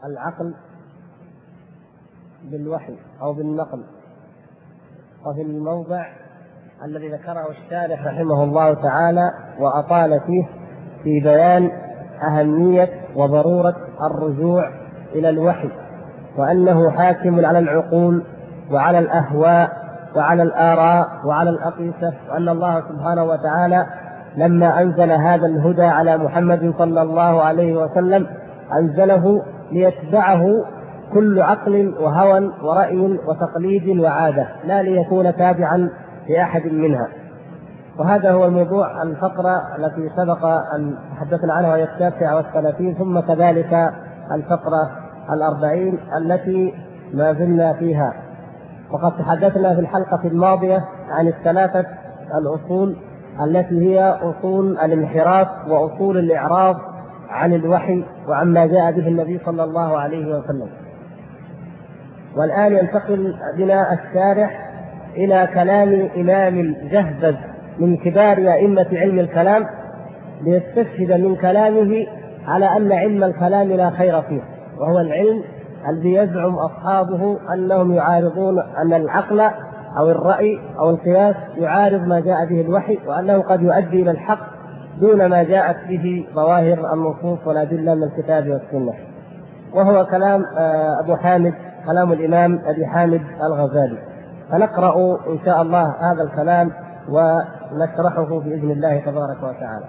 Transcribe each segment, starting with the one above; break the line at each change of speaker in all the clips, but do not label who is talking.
العقل بالوحي أو بالنقل. وفي الموضع الذي ذكره الشارح رحمه الله تعالى وأطال فيه في بيان أهمية وضرورة الرجوع إلى الوحي، وأنه حاكم على العقول وعلى الأهواء وعلى الآراء وعلى الأقيسة، وأن الله سبحانه وتعالى لما أنزل هذا الهدى على محمد صلى الله عليه وسلم أنزله ليتبعه كل عقل وهوى ورأي وتقليد وعادة، لا ليكون تابعا لأحد منها. وهذا هو الموضوع الفقرة التي سبق أن تحدثنا عنها، وهي 39، ثم كذلك الفقرة 40 التي ما زلنا فيها. وقد تحدثنا في الحلقة الماضية عن الثلاثة الأصول التي هي أصول الانحراف وأصول الإعراض عن الوحي وعما جاء به النبي صلى الله عليه وسلم. والآن ينتقل بنا الشارح إلى كلام إمام الجهبذ من كبار أئمة علم الكلام، ليستشهد من كلامه على أن علم الكلام لا خير فيه، وهو العلم الذي يزعم أصحابه أنهم يعارضون، أن العقل أو الرأي أو القياس يعارض ما جاء به الوحي، وأنه قد يؤدي إلى الحق دون ما جاءت به ظواهر النصوص والأدلة من الكتاب والسنة. وهو كلام أبو حامد، كلام الإمام أبي حامد الغزالي. فنقرأ إن شاء الله هذا الكلام ونشرحه بإذن الله تبارك وتعالى.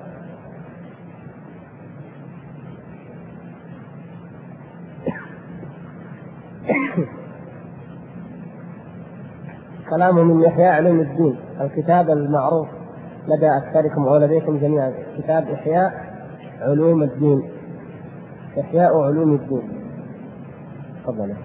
كلام من إحياء علوم الدين، الكتاب المعروف لدى أكثركم أو لديكم جميعا، كتاب إحياء علوم الدين، إحياء علوم الدين. تفضل.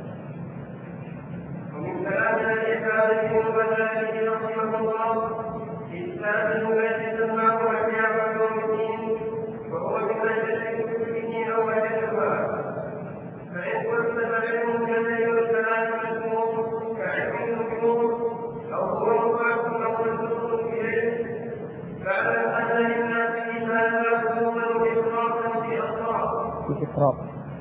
ومن كلام الإحياء والآله رحمه الله في كتاب الذي تسمعه إحياء علوم الدين، وهو من أجل كتبه أو أجلها. فإن كنت فعلم كثير الكلام مذكور كعلم النجوم أو هو مبعث أو منسوب إليه، فاعلم أن للناس في هذا حكما وإفراطا في أسرار.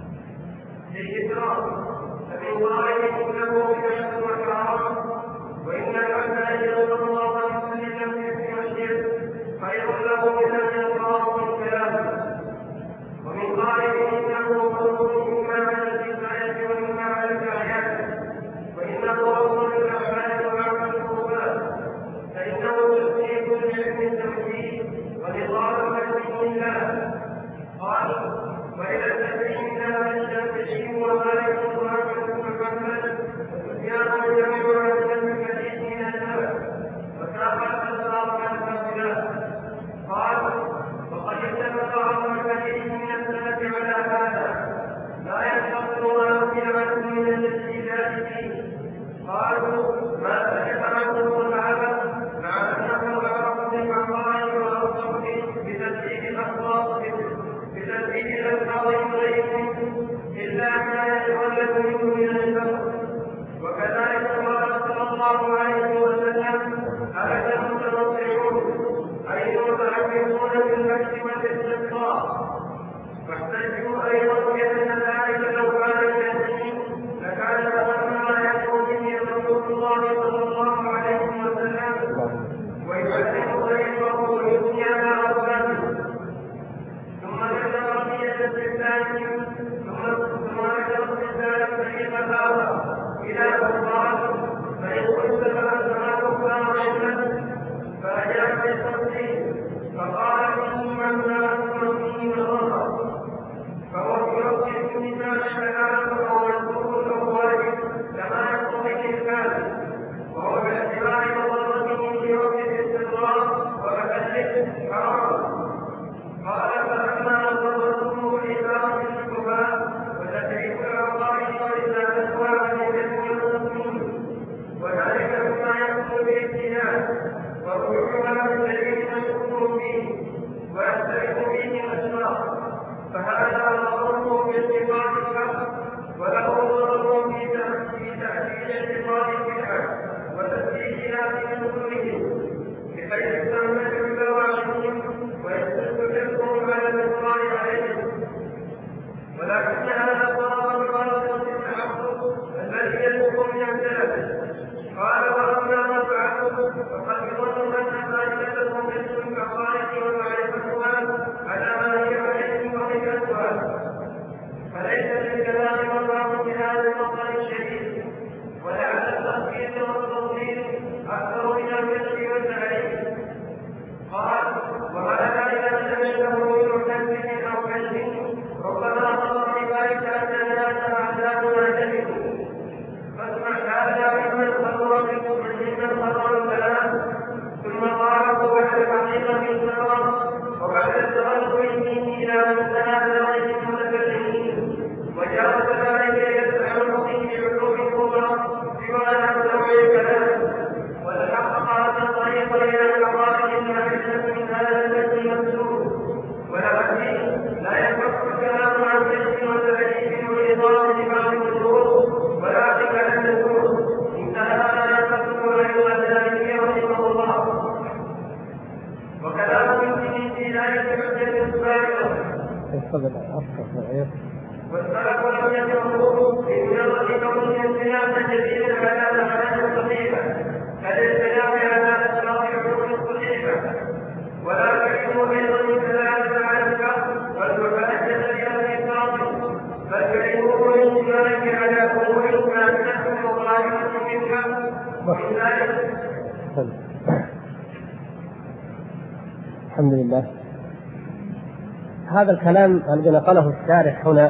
فمن ظاهره له بدعة وحرام، وإن المسائل صلى الله عليه وسلم في الشرك خير له من أن يقرأ الكلام. ومن ظاهره انه قول مما على الكفايه ومما على الاعيان، وانه اول الاعمال وعمل القربان، فانه تصديق لعلم التوحيد ونظام دين الله. قال: والى التبعين لا الشافعي ومالك واحمد بن محمد وسفيان الجميع عن الحديث من السلف، وساق الاسباب عن هؤلاء. قال: وقد اتفق اهل الحديث من السلف على هذا، لا ينتقل ما في عنه من الاستدلال فيه. قالوا: ما سلف عنه الصحابه مع انه اعرف بالعقائد واوصف بتسديد الاخلاق بتسديد الالفاظ غيرهم الا ما يتولد منه من الشر. وكذلك قال صلى الله عليه وسلم: ألك المتنطعون أي المتعمقون بالمجد والاستقصاء. واحتجوا أيضا بأن ذلك لو كان اليقين لكان أهم ما يدعو به رسول الله صلى الله عليه وسلم، ويعلم غيره ويثني على ربه. ثم ذكر بقية الاستدلال، ثم ذكر الاستدلال فريق الآخر إلى أخبار، فإن كنت فأنتما كفار علما فأجاب بالتفصيل، فقال: إنما نحن فيه نظرا، فهو يوقف مثال الكلام أو يذكر الأقوال كما يقتضي الكلام، وهو باعتبار نظرته في وقت الاستقرار ومحله حرام. قال: فأما نظرته لإدارة الشبهات وتدريب العقائد وإزالتها عن العلم والتصميم أكثر من الكذب والتعليم. قال: وهذا إذا سمعته من محدث أو كذب ربما خطر بذلك أن الناس أعداؤنا كذبوا. فاسمع هذا ممن خطر الكلام ثم قاله بعد الحقيقة السبب وبعد التغلب فيه إلى منتهى درجة المتكلمين، وجاوز ذلك يسعى في علوم الكبرى بمعنى نوع الكلام، وتحقق هذا الطريق إلى الحقائق المعرفة من هذا الذي مسلوب. ولكن لا ينفك الكلام عن كذب وتعريف وإضافة لبعض الشروط ولكن على الشروط. انتهى ما يقصد علم ذلك رحمه الله. وكلام من في ذلك حجة بالغة. والسلف لم يذكروا بمجرد كون الانسان جديدا على معناه صحيحة كالانسلام على اسباب العلوم الصحيحة، ولا يحكم ايضا الكلام على الحق والمحاجة الى الباطل، بل يعلمون الانسان على امور ما تحكم مخالفة منها. ومن ذلك
الحمد لله. هذا الكلام الذي نقله الشارح هنا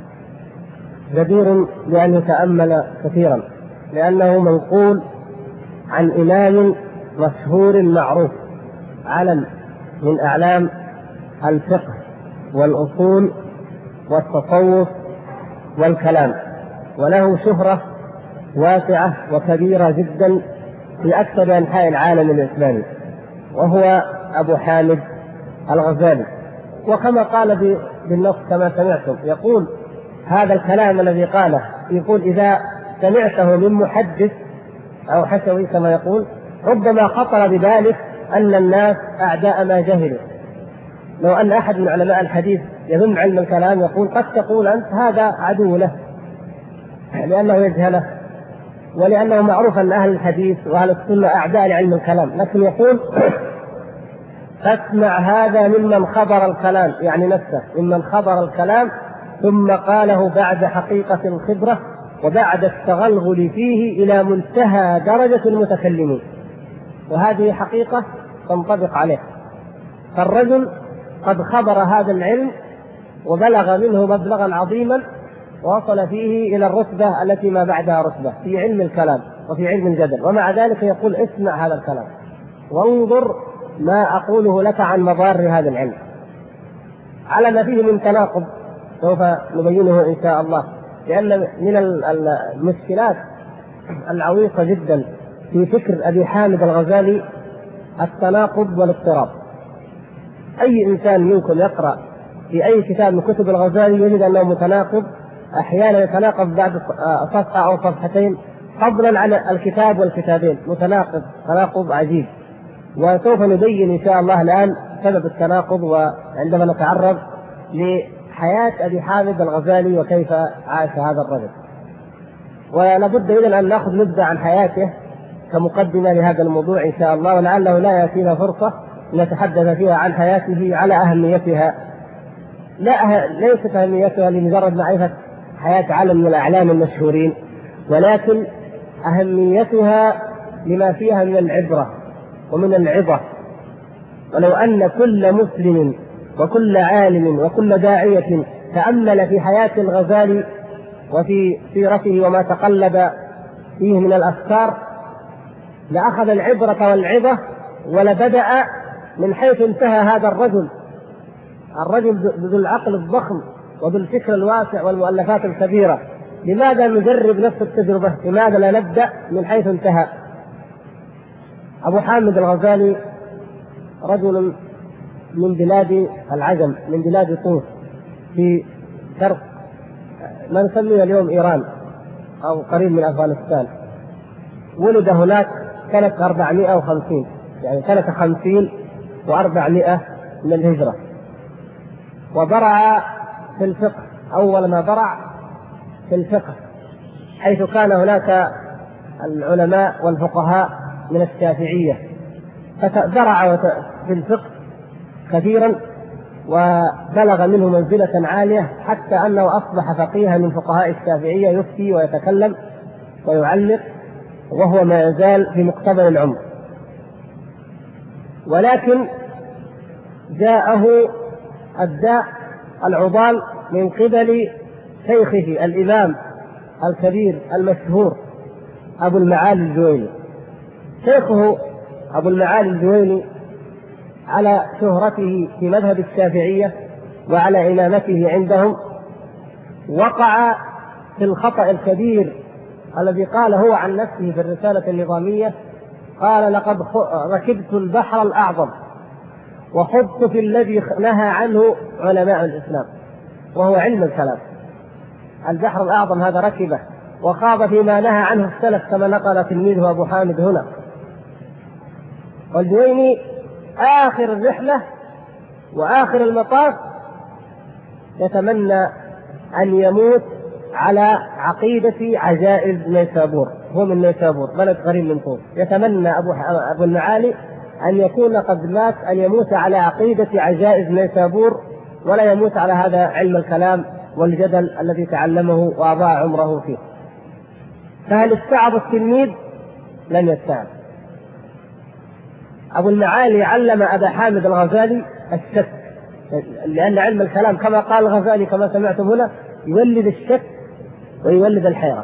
جدير بأن يتأمل كثيرا، لأنه منقول عن إمام مشهور معروف، علم من أعلام الفقه والأصول والتصوف والكلام، وله شهرة واسعة وكبيرة جدا في أكثر أنحاء العالم الإسلامي، وهو أبو حامد الغزالي. وكما قال بالنص كما سمعتم، يقول هذا الكلام الذي قاله، يقول إذا سمعته من محدث أو حشوي كما يقول، ربما خطر بذلك أن الناس أعداء ما جهلوا. لو أن أحد من علماء الحديث يذم علم الكلام يقول قد تقول أنت هذا عدو له لأنه يجهله، ولأنه معروف أن أهل الحديث وأهل السنة أعداء لعلم الكلام، لكن يقول فاسمع هذا ممن خبر الكلام، يعني نفسه ممن خبر الكلام ثم قاله بعد حقيقة الخبرة وبعد التغلغل فيه إلى منتهى درجة المتكلمين، وهذه حقيقة تنطبق عليه. فالرجل قد خبر هذا العلم وبلغ منه مبلغا عظيما ووصل فيه إلى الرتبة التي ما بعدها رتبة في علم الكلام وفي علم الجدل، ومع ذلك يقول اسمع هذا الكلام وانظر ما أقوله لك عن مضار هذا العلم، على ما فيه من تناقض سوف نبينه إن شاء الله. لأن من المشكلات العويصة جدا في فكر أبي حامد الغزالي التناقض والاضطراب. أي إنسان منكم يقرأ في أي كتاب من كتب الغزالي يجد أنه متناقض، أحيانا يتناقض بعد صفحة أو صفحتين، فضلا عن الكتاب والكتابين، متناقض تناقض عجيب. وسوف نبين إن شاء الله الآن سبب التناقض وعندما نتعرض لحياة أبي حامد الغزالي وكيف عاش هذا الرجل. ولابد إذن أن نأخذ نبذة عن حياته كمقدمة لهذا الموضوع إن شاء الله، ولعله لا يأتينا فرصة نتحدث فيها عن حياته على أهميتها. ليست أهميتها لمجرد معرفة حياة علم من الأعلام المشهورين، ولكن أهميتها لما فيها من العبرة ومن العظة. ولو أن كل مسلم وكل عالم وكل داعية تأمل في حياة الغزالي وفي سيرته وما تقلب فيه من الأفكار لأخذ العبرة والعظة، ولبدأ من حيث انتهى هذا الرجل ذو العقل الضخم وذو الفكر الواسع والمؤلفات الكبيرة. لماذا نجرب نفس التجربة؟ لماذا لا نبدأ من حيث انتهى؟ أبو حامد الغزالي رجل من بلاد العجم، من بلاد طوس في شرق ما نسميه اليوم إيران أو قريب من أفغانستان. ولد هناك سنة 450، يعني سنة 50 و400 من الهجرة، وبرع في الفقه. أول ما برع في الفقه حيث كان هناك العلماء والفقهاء من الشافعية، فبرع في الفقه كثيرا وبلغ منه منزلة عالية حتى أنه أصبح فقيها من فقهاء الشافعية، يفتي ويتكلم ويعلق وهو ما يزال في مقتبل العمر، ولكن جاءه الداء العضال من قبل شيخه الإمام الكبير المشهور أبو المعالي الجويني. شيخه أبو المعالي الجويني على شهرته في مذهب الشافعية وعلى إمامته عندهم وقع في الخطأ الكبير الذي قال هو عن نفسه في الرسالة النظامية، قال: لقد ركبت البحر الأعظم وخضت في الذي نهى عنه علماء الإسلام، وهو علم الكلام. البحر الأعظم هذا ركبه وخاض فيما نهى عنه السلف كما نقل تلميذه أبو حامد هنا. والجويني آخر الرحلة وآخر المطاف يتمنى أن يموت على عقيدة عجائز نيسابور. هو من نيسابور، بلد قريب من طوس. يتمنى أبو المعالي أن يكون قد مات، أن يموت على عقيدة عجائز نيسابور، ولا يموت على هذا علم الكلام والجدل الذي تعلمه وأضاع عمره فيه. فهل استعب التلميذ؟ لم يستعب. أبو المعالي علم أبا حامد الغزالي الشك، لأن علم الكلام كما قال الغزالي كما سمعتم هنا يولد الشك ويولد الحيرة.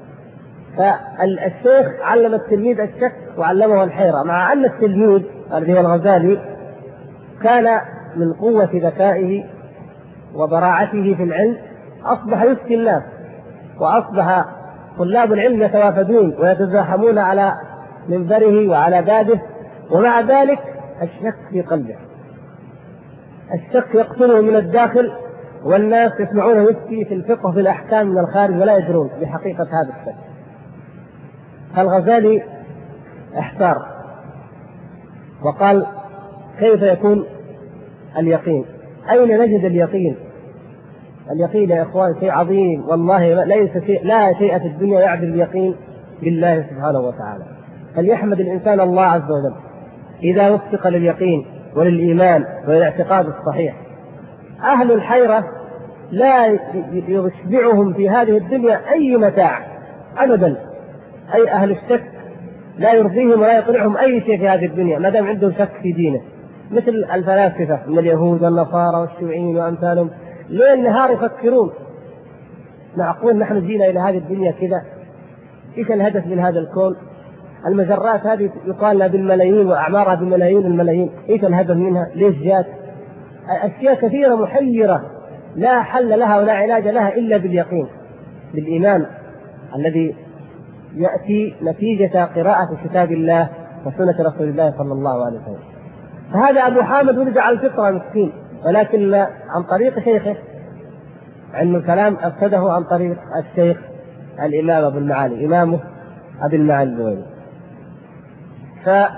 فالشيخ علم التلميذ الشك وعلمه الحيرة، مع أن التلميذ الذي هو الغزالي كان من قوة ذكائه وبراعته في العلم أصبح يفتي الناس، وأصبح طلاب العلم يتوافدون ويتزاحمون على منبره وعلى بابه، ومع ذلك الشك في قلبه، الشك يقتله من الداخل، والناس يسمعونه يفتي في الفقه في الأحكام من الخارج ولا يدرون بحقيقة هذا الشك. فالغزالي احتار وقال: كيف يكون اليقين؟ أين نجد اليقين؟ اليقين يا إخوان شيء عظيم والله، لا شيء في الدنيا يعدل اليقين بالله سبحانه وتعالى. فليحمد الإنسان الله عز وجل إذا وفق لليقين وللإيمان وللاعتقاد الصحيح. أهل الحيرة لا يشبعهم في هذه الدنيا أي متاع أبدا، أي أهل الشك لا يرضيهم ولا يطلعهم أي شيء في هذه الدنيا ما دام عندهم شك في دينه، مثل الفلاسفة من اليهود والنصارى والشيوعيين وأمثالهم، ليل نهار يفكرون: معقول نحن جينا إلى هذه الدنيا كذا؟ إيش الهدف من هذا الكون؟ المجرات هذه يقال لها بالملايين وأعمارها بملايين الملايين، إيش الهدف منها؟ ليش جات؟ أشياء كثيرة محيرة لا حل لها ولا علاج لها إلا باليقين، بالإيمان الذي يأتي نتيجة قراءة كتاب الله وسنة رسول الله صلى الله عليه وسلم. فهذا أبو حامد ولد على الفطرة مسكين، ولكن عن طريق شيخه علم الكلام أفسده عن طريق الشيخ الإمام أبو المعالي، إمامه أبو المعالي الجويني. فهذا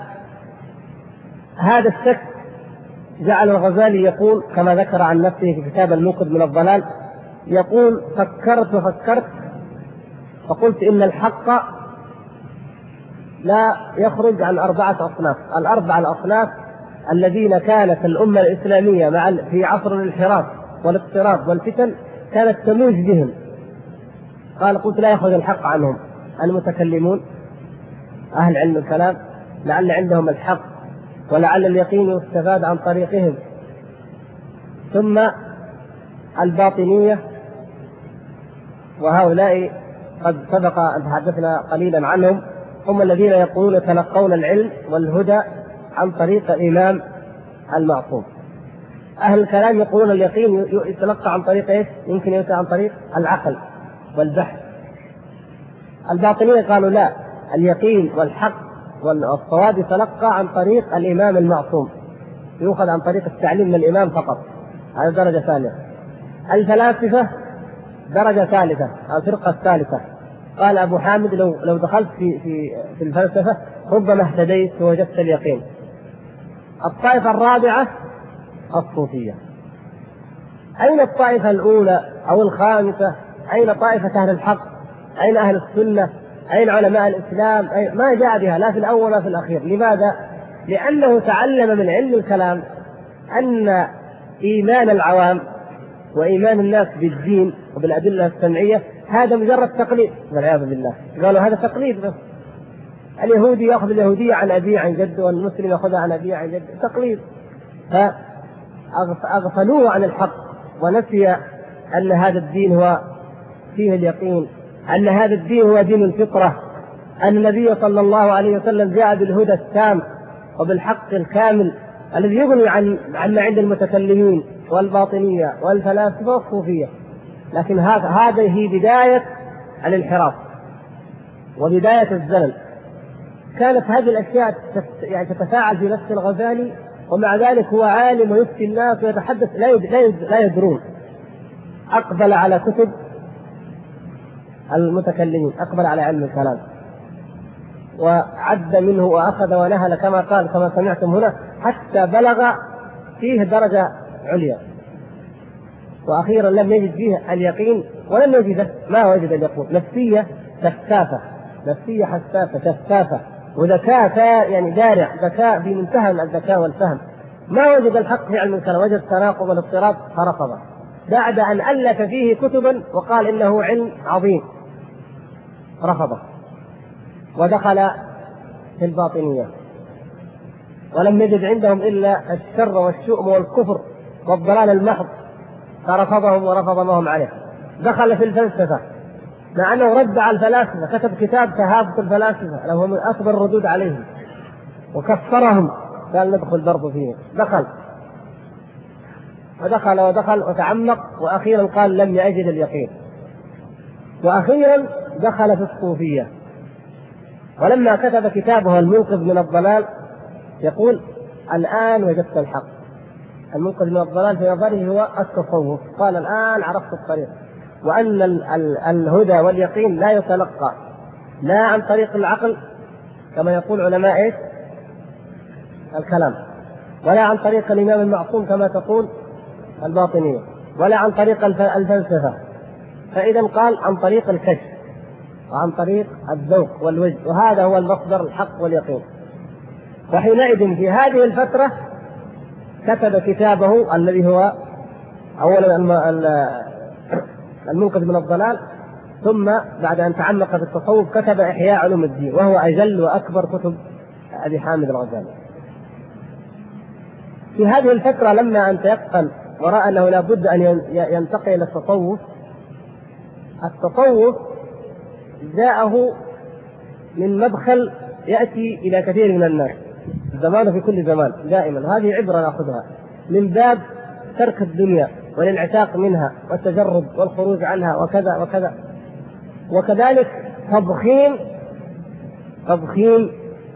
الشك جعل الغزالي يقول كما ذكر عن نفسه في كتاب الموقظ من الضلال، يقول: فكرت وفكرت فقلت إن الحق لا يخرج عن 4 أصناف. الأربع الأصناف الذين كانت الأمة الإسلامية في عصر الانحراف والاضطراب والفتن كانت تموج بهم. قلت لا يخرج الحق عنهم: المتكلمون، أهل علم الكلام، لعل عندهم الحق ولعل اليقين يستفاد عن طريقهم، ثم الباطنية، وهؤلاء قد سبق أن تحدثنا قليلا عنهم، هم الذين يقولون يتلقون العلم والهدى عن طريق الإمام المعصوم. أهل الكلام يقولون اليقين يتلقى عن طريق إيش؟ يمكن يأتي عن طريق العقل والبحث. الباطنية قالوا لا، اليقين والحق والصواب يتلقى عن طريق الإمام المعصوم، يؤخذ عن طريق التعليم من الإمام فقط. هذه درجة ثانية. الفلاسفة درجة ثالثة، الفرقة الثالثة. قال أبو حامد: لو دخلت في الفلسفة ربما اهتديت ووجدت اليقين. الطائفة الرابعة الصوفية. أين الطائفة الأولى أو الخامسة؟ أين طائفة أهل الحق؟ أين أهل السنة؟ أين علماء الإسلام؟ ما جاء بها لا في الأول ولا في الأخير. لماذا؟ لأنه تعلم من علم الكلام أن إيمان العوام وإيمان الناس بالدين وبالأدلة السمعية هذا مجرد تقليد، والعياذ بالله. قالوا هذا تقليد بس، اليهودي يأخذ اليهودية عن أبيه عن جده، والمسلم يأخذها عن أبيه عن جده، تقليد. فأغفلوه عن الحق، ونسي أن هذا الدين هو فيه اليقين، أن هذا الدين هو دين الفطرة، أن النبي صلى الله عليه وسلم جاء بالهدى التام وبالحق الكامل الذي يغني عن ما عند المتكلمين والباطنية والفلاسفة والصوفية. لكن هذه بداية الانحراف وبداية الزلل. كانت هذه الأشياء يعني تتفاعل في نفس الغزالي، ومع ذلك هو عالم ويفتي الناس ويتحدث لا يدرون. أقبل على كتب المتكلمين، أقبل على علم الكلام، وعد منه وأخذ ونهل كما قال كما سمعتم هنا، حتى بلغ فيه درجة عليا. وأخيرا لم يجد فيه اليقين، ولم يجد ما وجد اليقين. نفسية شفافة، نفسية حساسة شفافة، وذكاء يعني دارع، ذكاء في منتهى الذكاء والفهم. ما وجد الحق في علم الكلام، وجد التناقض والاضطراب فرفضه بعد أن ألف فيه كتبا وقال إنه علم عظيم، رفضه ودخل في الباطنية، ولم يجد عندهم إلا الشر والشؤم والكفر والضلال المحض، فرفضهم ورفض ما هم عليه. دخل في الفلسفة، مع أنه رد على الفلاسفة، كتب كتاب تهافت الفلاسفة له من أكبر الردود عليهم، وكفرهم، قال ندخل برضو فيه. ودخل وتعمق، وأخيرا قال لم يجد اليقين، وأخيرا دخل في الصوفية. ولما كتب كتابه المنقذ من الضلال يقول الآن وجدت الحق. المنقذ من الضلال في نظره هو التصوف، قال الآن عرفت الطريق، وأن الهدى واليقين لا يتلقى لا عن طريق العقل كما يقول علماء الكلام، ولا عن طريق الإمام المعصوم كما تقول الباطنية، ولا عن طريق الفلسفة. فإذا قال عن طريق الكشف وعن طريق الذوق والوجد، وهذا هو المصدر الحق واليقين. وحينئذ في هذه الفترة كتب كتابه الذي هو أولا المنقذ من الضلال، ثم بعد أن تعمق في التصوف كتب إحياء علوم الدين، وهو أجل وأكبر كتب أبي حامد الغزالي. في هذه الفترة لما أن تيقن ورأى أنه لا بد أن ينتقل إلى التصوف جاءه من مدخل يأتي إلى كثير من الناس زمان في كل زمان دائما، هذه عبرة نأخذها من باب ترك الدنيا والانعتاق منها والتجرد والخروج عنها وكذا وكذا. وكذلك تضخيم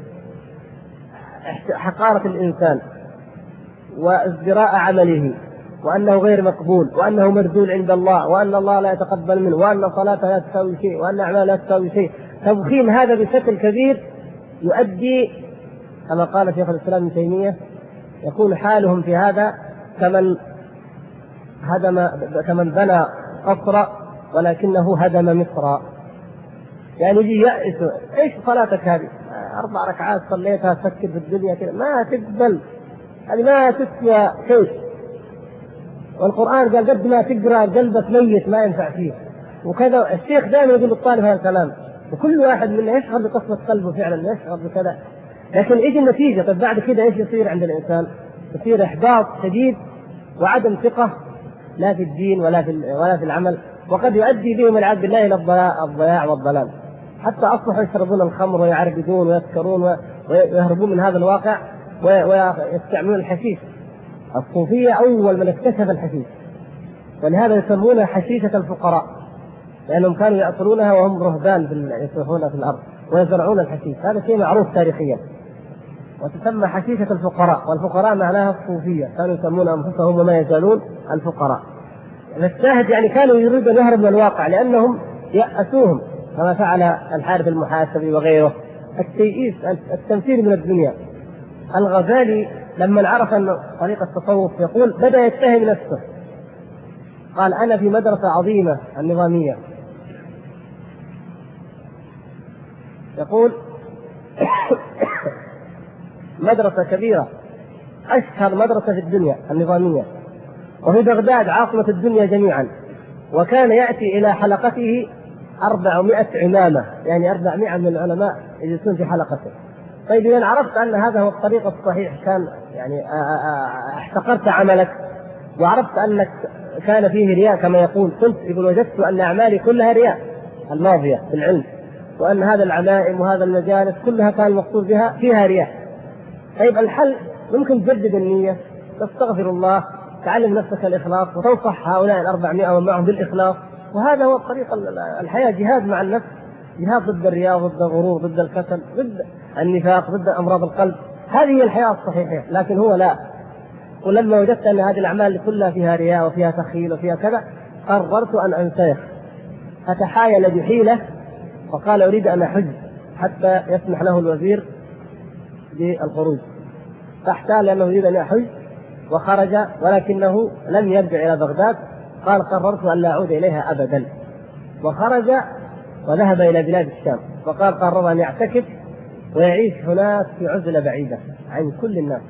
حقارة الإنسان وازدراء عمله، وأنه غير مقبول، وأنه مردود عند الله، وأن الله لا يتقبل منه، وأن صلاته لا تساوي شيء، وأن أعماله لا تساوي شيء. تضخيم هذا بشكل كبير يؤدي كما قال شيخ الإسلام ابن تيمية، يكون حالهم في هذا كمن بنى قصرا ولكنه هدم مصرا. يعني يجي يأس، ايش صلاتك هذه 4 ركعات صليتها تفكر في الدنيا كذا، ما تقبل، هذه ما تسوى شيء. والقرآن قال قد ما تقرأ قلبك ميت ما ينفع فيه وكذا. الشيخ دائما يقول للطالب هذا الكلام، وكل واحد منا يشعر بقسوة قلبه فعلا، يشعر بكذا. لكن يجي النتيجة، طيب بعد كده ايش يصير عند الإنسان؟ يصير إحباط شديد وعدم ثقة لا في الدين ولا في العمل، وقد يؤدي بهم العياذ بالله إلى الضياع والضلال، حتى أصبحوا يشربون الخمر ويعربدون ويسكرون ويهربون من هذا الواقع ويستعملون الحشيش. الصوفية أول من اكتشف الحشيش، ولهذا يسمونها حشيشة الفقراء، لأنهم كانوا يأكلونها وهم رهبان يسرحون في الأرض ويزرعون الحشيش. هذا شيء معروف تاريخيا، وتسمى حشيشة الفقراء، والفقراء معناها الصوفية، كانوا يسمون أنفسهم وما يزالون الفقراء. الشاهد يعني كانوا يريدون أن يهربوا من الواقع لأنهم يأسوهم، كما فعل الحارث المحاسبي وغيره. التيئيس، التنفير من الدنيا. الغزالي لما عرف أن طريق التصوف يقول بدأ يتهم نفسه، قال أنا في مدرسة عظيمة النظامية، يقول مدرسة كبيرة أشهر مدرسة في الدنيا النظامية، وفي بغداد عاصمة الدنيا جميعا، وكان يأتي إلى حلقته 400 عمامة، يعني 400 من العلماء يجلسون في حلقته. طيب إذا عرفت أن هذا هو الطريق الصحيح، كان يعني احتقرت عملك وعرفت أنك كان فيه رياء كما يقول، يقول وجدت أن أعمالي كلها رياء الماضية في العلم، وأن هذا العلائم وهذا المجالس كلها كان المقصود بها فيها رياء. طيب الحل ممكن تجدد النية، تستغفر الله، تعلم نفسك الإخلاص، وتنصح هؤلاء 400 ومعهم بالإخلاص. وهذا هو طريق الحياة، جهاد مع النفس، جهاد ضد الرياء، ضد الغرور، ضد الكسل، ضد النفاق، ضد أمراض القلب. هذه هي الحياة الصحيحة. لكن هو لا. ولما وجدت أن هذه الأعمال كلها فيها رياء وفيها تخيل وفيها كذا، قررت أن أنسلخ. فتحايل بحيلة وقال أريد أن أحج حتى يسمح له الوزير بالخروج، فاحتال لأنه يريد أن يحج وخرج، ولكنه لم يرجع إلى بغداد. قال قررت أن لا أعود إليها أبدا، وخرج وذهب إلى بلاد الشام، وقال قرر أن يعتكف ويعيش هناك في عزلة بعيدة عن كل الناس.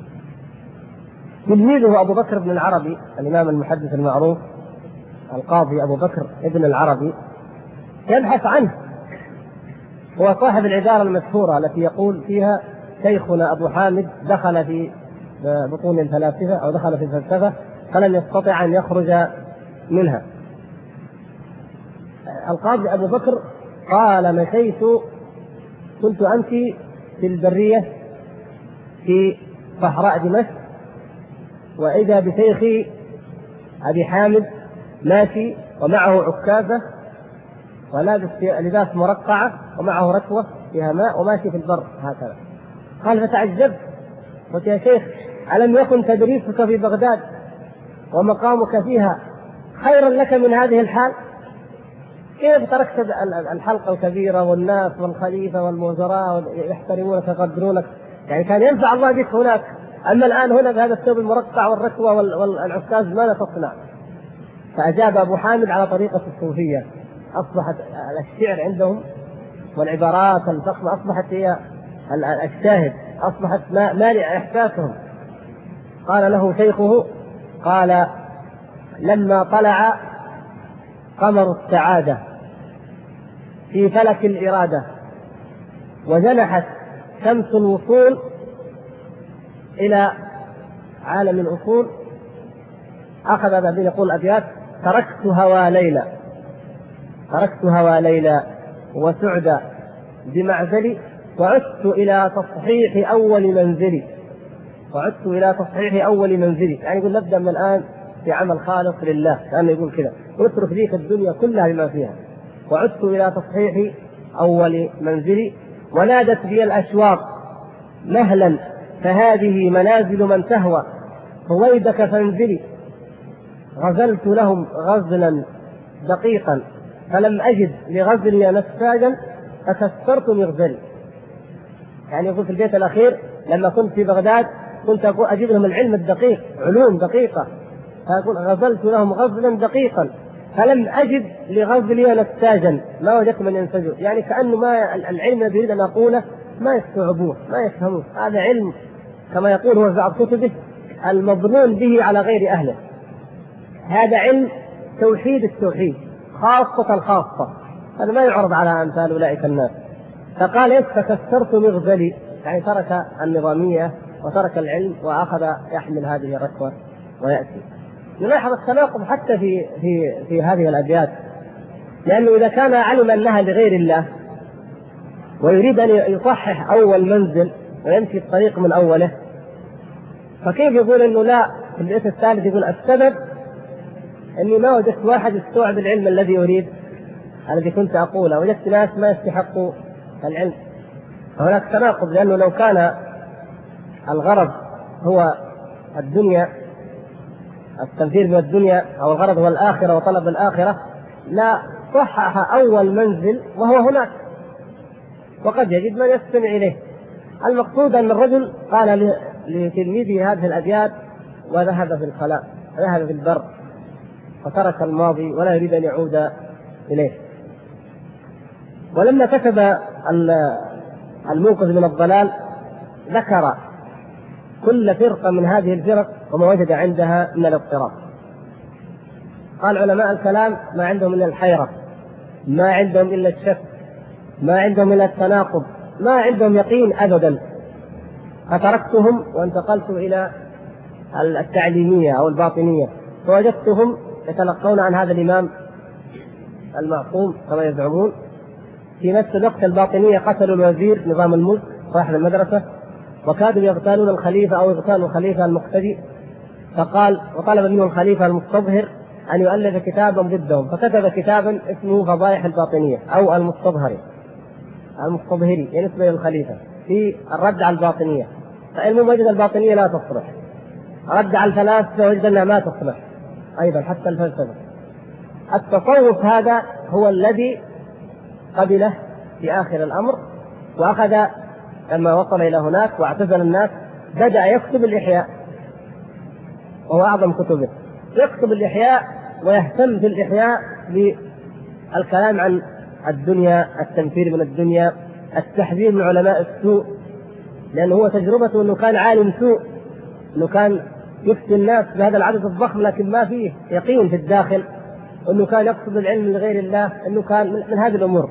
تلميذه أبو بكر بن العربي، الإمام المحدث المعروف القاضي أبو بكر ابن العربي، يبحث عنه. هو صاحب العبارة المشهورة التي يقول فيها شيخنا أبو حامد دخل في بطون الفلاسفة أو دخل في الفلسفة فلم يستطع أن يخرج منها. القاضي أبو بكر قال مشيت، كنت أمشي في البرية في صحراء دمشق، وإذا بشيخي أبي حامد ماشي ومعه عكازة ولابس لباس مرقعة ومعه ركوة فيها ماء وماشي في البر هكذا. قال فتعجبت، قلت يا شيخ ألم يكن تدريسك في بغداد ومقامك فيها خيرا لك من هذه الحال؟ كيف تركت الحلقة الكبيرة والناس والخليفة والوزراء يحترمونك ويقدرونك؟ يعني كان ينفع الله بك هناك، أما الآن هنا بهذا الثوب المرقع والركوة والعكاز ماذا تصنع؟ فأجاب أبو حامد على طريقة الصوفية. أصبحت الشعر عندهم والعبارات الفخمة أصبحت هي الشاهد، أصبحت مالئة إحساسهم. قال له شيخه، قال لما طلع قمر السعادة في فلك الإرادة وجنحت شمس الوصول إلى عالم الأصول، أخذ بعدين يقول أبيات: تركت هوى ليلى وسعدى بمعزلي، وعدت إلى تصحيح أول منزلي. يعني يقول نبدأ من الآن في عمل خالص لله، كأنه يقول كذا، واترك ذيك الدنيا كلها بما فيها. وعدت إلى تصحيح أول منزلي، ونادت بي الأشواق مهلا فهذه منازل من تهوى، رويدك فانزلي. غزلت لهم غزلا دقيقا فلم أجد لغزلي نساجا فكسرت مغزلي. يعني يقول في البيت الأخير لما كنت في بغداد كنت أجيب لهم العلم الدقيق، علوم دقيقة، فأقول غزلت لهم غزلا دقيقا فلم أجد لغزلي نساجا، ما وجدت من ينسجه. يعني كأنه ما العلم الذي يريد أن أقوله ما يستوعبوه ما يفهموه. هذا علم كما يقول هو في بعض كتبه المظنون به على غير أهله. هذا علم توحيد التوحيد خاصة الخاصة، هذا ما يعرض على أمثال أولئك الناس. فقال فكسرت مغزلي، يعني ترك النظامية وترك العلم وأخذ يحمل هذه الركوة ويأتي. نلاحظ التناقض حتى في هذه الأبيات، لأنه إذا كان علم أنها لغير الله ويريد أن يصحح أول منزل ويمشي الطريق من أوله، فكيف يقول إنه لا؟ في البيت الثالث يقول السبب إني ما وجدت واحد يستوعب العلم الذي أريد، الذي كنت أقوله، وجدت ناس ما يستحقوا العلم. فهناك تناقض، لأنه لو كان الغرض هو الدنيا، التنفير من الدنيا، أو الغرض هو الآخرة وطلب الآخرة، لا صحح أول منزل وهو هناك، وقد يجد من يستمع إليه. المقصود أن الرجل قال لتلميذه هذه الأبيات وذهب في الخلاء، ذهب في البر وترك الماضي ولا يريد أن يعود إليه. ولما كتب الموقظ من الضلال ذكر كل فرقة من هذه الفرق وما وجد عندها من الاضطراب. قال علماء الكلام ما عندهم إلا الحيرة، ما عندهم إلا الشك، ما عندهم إلا التناقض، ما عندهم يقين أبدا، فتركتهم وانتقلت إلى التعليمية أو الباطنية، فوجدتهم يتلقون عن هذا الإمام المعصوم كما يزعمون. في نفس الوقت الباطنية قتلوا الوزير نظام الملك صاحب المدرسة، وكادوا يغتالون الخليفة أو يغتالوا الخليفة المقتدي، فقال وطلب منه الخليفة المستظهر أن يؤلف كتابا ضدهم، فكتب كتابا اسمه فضائح الباطنية أو المستظهري بالنسبة للخليفة في الرد على الباطنية. فإنه وجد الباطنية لا تصلح، رد على الفلاسفة وجد أنها ما تصلح أيضا حتى الفلسفة. التصوف هذا هو الذي قبله في آخر الأمر، وأخذ لما وصل إلى هناك واعتزل الناس بدأ يكتب الإحياء، وهو أعظم كتبه، يكتب الإحياء ويهتم في الإحياء بالكلام عن الدنيا، التنفير من الدنيا، التحذير من علماء السوء، لأنه هو تجربته أنه كان عالم سوء، أنه كان يفتي الناس بهذا العدد الضخم لكن ما فيه يقين في الداخل، أنه كان يقصد العلم لغير الله، أنه كان من هذه الأمور.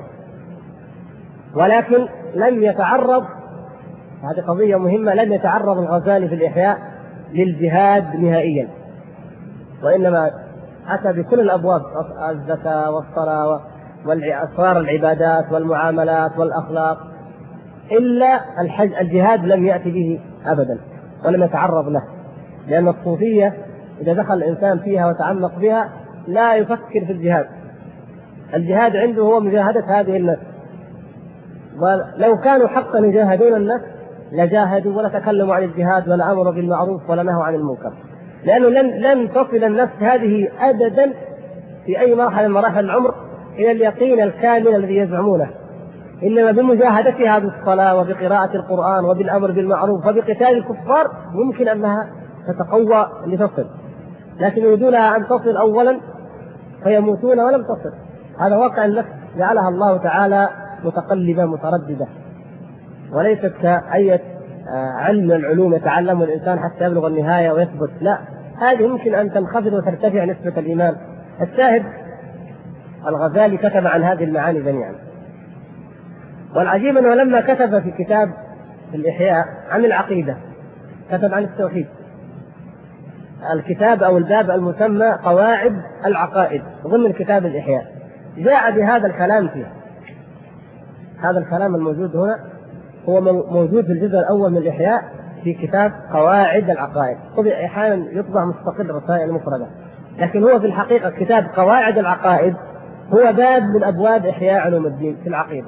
ولكن لم يتعرض، هذه قضية مهمة، لم يتعرض الغزالي في الإحياء للجهاد نهائيا، وإنما أتى بكل الأبواب، الزكاة والصلاة والأسرار العبادات والمعاملات والأخلاق، إلا الجهاد لم يأتي به أبدا ولم يتعرض له، لأن الصوفية إذا دخل الإنسان فيها وتعمق بها لا يفكر في الجهاد. الجهاد عنده هو مجاهدة هذه النفس، ولو كانوا حقا يجاهدون النفس لجاهدوا ولا تكلموا عن الجهاد ولا أمروا بالمعروف ولا نهوا عن المنكر، لأنه لن تصل النفس هذه أبدا في أي مرحلة من مراحل العمر إلى اليقين الكامل الذي يزعمونه، إنما بمجاهدتها بالصلاة وبقراءة القرآن وبالأمر بالمعروف وبقتال الكفار يمكن أنها تتقوى لتصل، لكن يريدونها أن تصل أولا فيموتون ولم تصل. هذا واقع النفس جعلها الله تعالى متقلبة مترددة، وليست كأي علم من العلوم يتعلمه الإنسان حتى يبلغ النهاية ويثبت، لا، هذه يمكن أن تنخفض وترتفع نسبة الإيمان. الشاهد الغزالي كتب عن هذه المعاني جميعا. والعجيب أنه لما كتب في كتاب الإحياء عن العقيدة كتب عن التوحيد، الكتاب أو الباب المسمى قواعد العقائد ضمن كتاب الإحياء، جاء بهذا الكلام فيه. هذا الكلام الموجود هنا هو موجود في الجزء الأول من الإحياء في كتاب قواعد العقائد، طبعا أحيانا يطبع مستقل رسائل مفردة، لكن هو في الحقيقة كتاب قواعد العقائد هو باب من أبواب إحياء علوم الدين في العقيدة.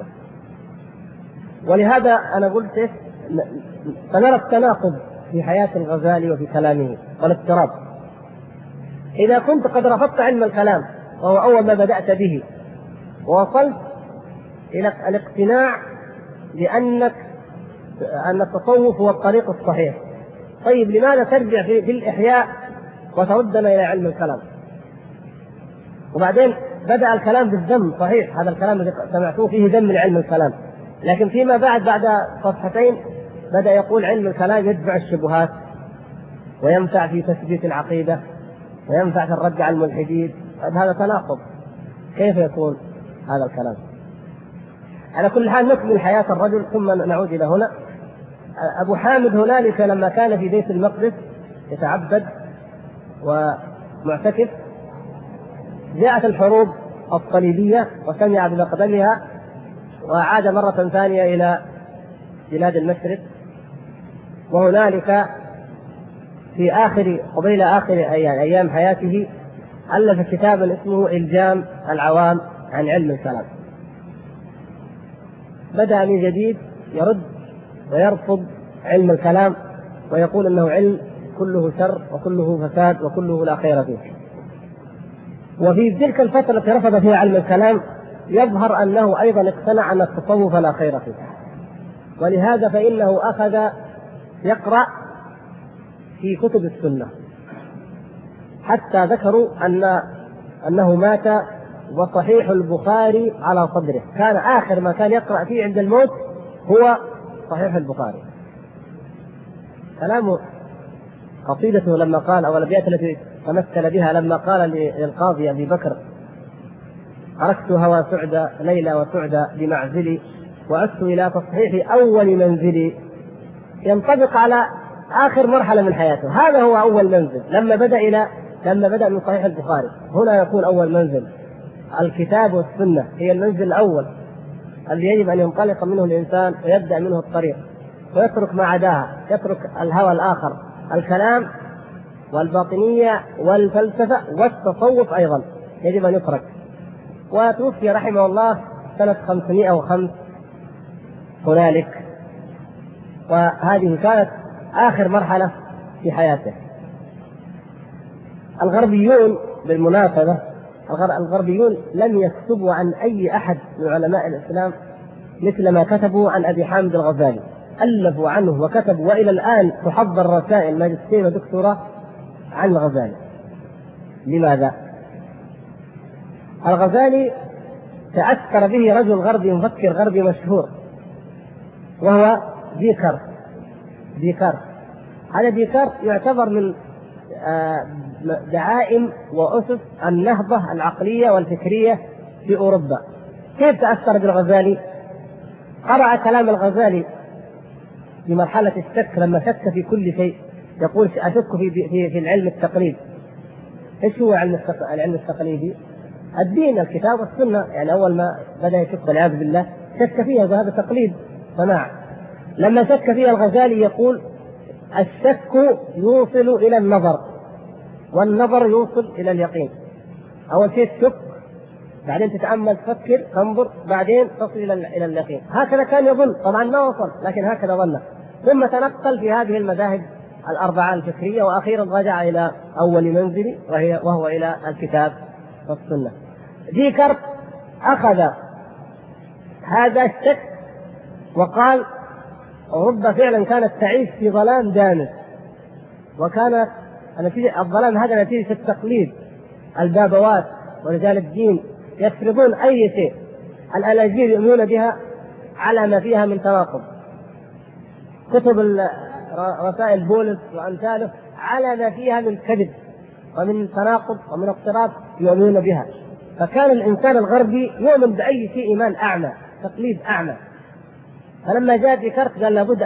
ولهذا أنا قلت سنرى التناقض في حياة الغزالي وفي كلامه والاضطراب. إذا كنت قد رفضت علم الكلام وهو أول ما بدأت به ووصلت إلى الاقتناع أن التصوف هو الطريق الصحيح، طيب لماذا ترجع في الإحياء وتردنا إلى علم الكلام؟ وبعدين بدأ الكلام بالذم، صحيح هذا الكلام الذي سمعتوه فيه ذم لعلم الكلام، لكن فيما بعد صفحتين بدأ يقول علم الكلام يدفع الشبهات وينفع في تثبيت العقيدة وينفع في الرد على الملحدين. هذا تناقض، كيف يكون هذا الكلام؟ على كل حال نكمل حياة الرجل ثم نعود إلى هنا. أبو حامد هنالك لما كان في بيت المقدس يتعبد ومعتكف، جاءت الحروب الصليبية وسمع بمقدمها وعاد مرة ثانية إلى بلاد المشرق، وهنالك في قبيل آخر أيام حياته ألف كتابا اسمه إلجام العوام عن علم الكلام. بدأ من جديد يرد ويرفض علم الكلام ويقول أنه علم كله شر وكله فساد وكله لا خير فيه. وفي تلك الفترة التي رفض فيها علم الكلام يظهر أنه أيضا اقتنع أن التصوف لا خير فيه، ولهذا فإنه أخذ يقرأ في كتب السنة، حتى ذكروا أنه مات وصحيح البخاري على صدره، كان آخر ما كان يقرأ فيه عند الموت هو صحيح البخاري. كلامه قصيدته لما قال، أو الأبيات التي تمثل بها لما قال للقاضي أبي بكر: تركت هوى سعدى ليلى وسعدى بمعزلي وعدت إلى تصحيح أول منزلي ينطبق على آخر مرحلة من حياته. هذا هو أول منزل لما بدأ من صحيح البخاري، هنا يكون أول منزل. الكتاب والسنة هي المنزل الأول الذي يجب أن ينطلق منه الإنسان ويبدأ منه الطريق، ويترك ما عداها، يترك الهوى الآخر، الكلام والباطنية والفلسفة والتصوف أيضا يجب أن يترك. وتوفي رحمه الله سنة 505 هنالك، وهذه كانت آخر مرحلة في حياته. الغربيون بالمناسبة الغربيون لم يكتبوا عن أي أحد من علماء الإسلام مثل ما كتبوا عن أبي حامد الغزالي، ألفوا عنه وكتبوا، وإلى الآن تحضر رسائل ماجستير ودكتوراه عن الغزالي. لماذا؟ الغزالي تأثر به رجل غربي، مفكر غربي مشهور، وهو ديكارت. هذا ديكارت يعتبر من دعائم وأسس النهضة العقلية والفكرية في أوروبا. كيف تأثر بالغزالي؟ قرأ كلام الغزالي في مرحلة الشك، لما شك في كل شيء، يقول أشك في العلم التقليد. إيش هو العلم التقليدي؟ الدين، الكتاب والسنة. يعني أول ما بدأ يشك والعياذ بالله شك فيها، وهذا تقليد صناعة. لما شك فيها الغزالي يقول الشك يوصل إلى النظر، والنظر يوصل إلى اليقين. أول شيء تشك، بعدين تتأمل، تفكر، تنظر، بعدين تصل إلى اليقين. هكذا كان يظن، طبعا ما وصل لكن هكذا ظن. ثم تنقل في هذه المذاهب الأربعة الفكرية، وأخيرا رجع إلى أول منزل وهو إلى الكتاب والسنة. ديكارت أخذ هذا الشك وقال أوروبا فعلا كانت تعيش في ظلام دامس، وكانت الظلام هذا نتيجة التقليد. البابوات ورجال الدين يفرضون أي شيء، الأناجيل يؤمنون بها على ما فيها من تناقض، كتب رسائل بولس وأمثاله على ما فيها من كذب ومن تناقض ومن اضطراب يؤمنون بها. فكان الإنسان الغربي يؤمن بأي شيء إيمان أعمى، تقليد أعمى. فلما جاء ديكارت قال لابد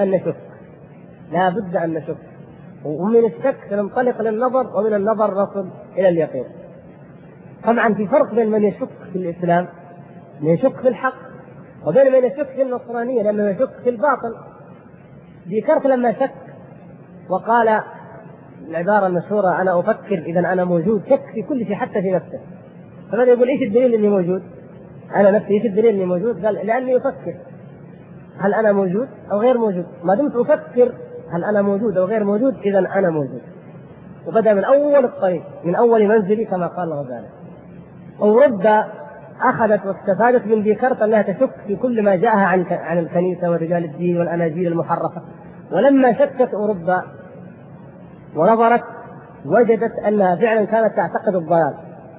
أن نشك، ومن الشك ننطلق للنظر، ومن النظر نصل إلى اليقين. طبعا في فرق بين من يشك في الإسلام، من يشك في الحق، وبين من يشك في النصرانية لأنه يشك في الباطل. ديكارت لما شك وقال العبارة المشهورة أنا أفكر إذا أنا موجود، شك في كل شيء حتى في نفسه. فبدأ يقول إيش الدليل إني موجود؟ أنا نفسي إيش الدليل إني موجود؟ قال لأني أفكر هل أنا موجود أو غير موجود. ما دمت أفكر هل أنا موجود أو غير موجود إذا أنا موجود. وبدأ من أول الطريق، من أول منزلي كما قال الغزالي. أوروبا أخذت واستفادت من ديكارت أنها تشك في كل ما جاءها عن الكنيسة ورجال الدين والأناجيل المحرفة. ولما شكت أوروبا ونظرت وجدت أنها فعلا كانت تعتقد الضلال،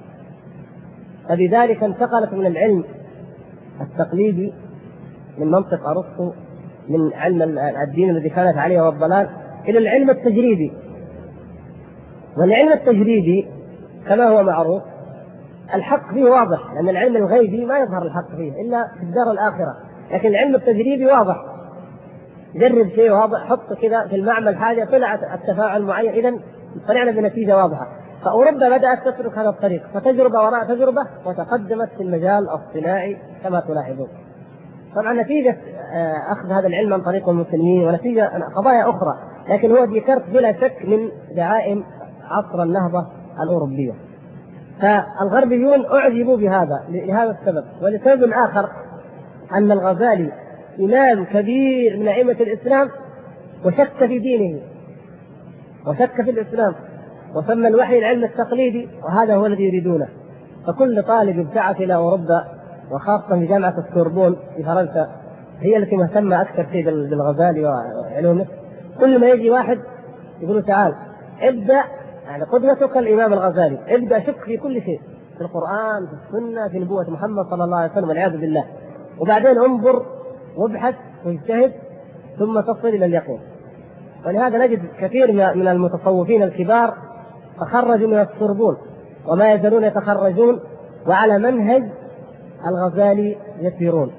فبذلك انتقلت من العلم التقليدي من منطق أرسطو، من علم الدين الذي كانت عليه والضلال، إلى العلم التجريبي. والعلم التجريبي كما هو معروف الحق فيه واضح، لأن العلم الغيبي ما يظهر الحق فيه إلا في الدار الآخرة، لكن العلم التجريبي واضح. جرب شيء واضح، حط كذا في المعمل حاجة طلعت التفاعل معين، إذن طلعنا بنتيجة واضحة. فأوروبا بدأت تترك هذا الطريق، فتجربة وراء تجربة، وتقدمت في المجال الصناعي كما تلاحظون. طبعا نتيجة أخذ هذا العلم عن طريق المسلمين ونتيجة قضايا أخرى، لكن هو ديكارت بلا شك من دعائم عصر النهضة الأوروبية. فالغربيون أعجبوا بهذا لهذا السبب. ولسبب آخر أن الغزالي إمام كبير من أئمة الإسلام وشك في دينه وشك في الإسلام، وسمى الوحي العلم التقليدي، وهذا هو الذي يريدونه. فكل طالب ابتعث إلى أوروبا وخاصة في جامعة السوربون في فرنسا، هي التي مهتمة أكثر في بالغزالي وعلومه، كل ما يجي واحد يقول تعال ابدأ، يعني قدوتك الإمام الغزالي، ابدأ شك في كل شيء، في القرآن، في السنة، في نبوة محمد صلى الله عليه وسلم والعياذ بالله، وبعدين انظر وابحث واجتهد ثم تصل إلى اليقين. ولهذا نجد كثير من المتصوفين الكبار تخرجوا من السوربون وما يزالون يتخرجون، وعلى منهج الغزالي يسيرون.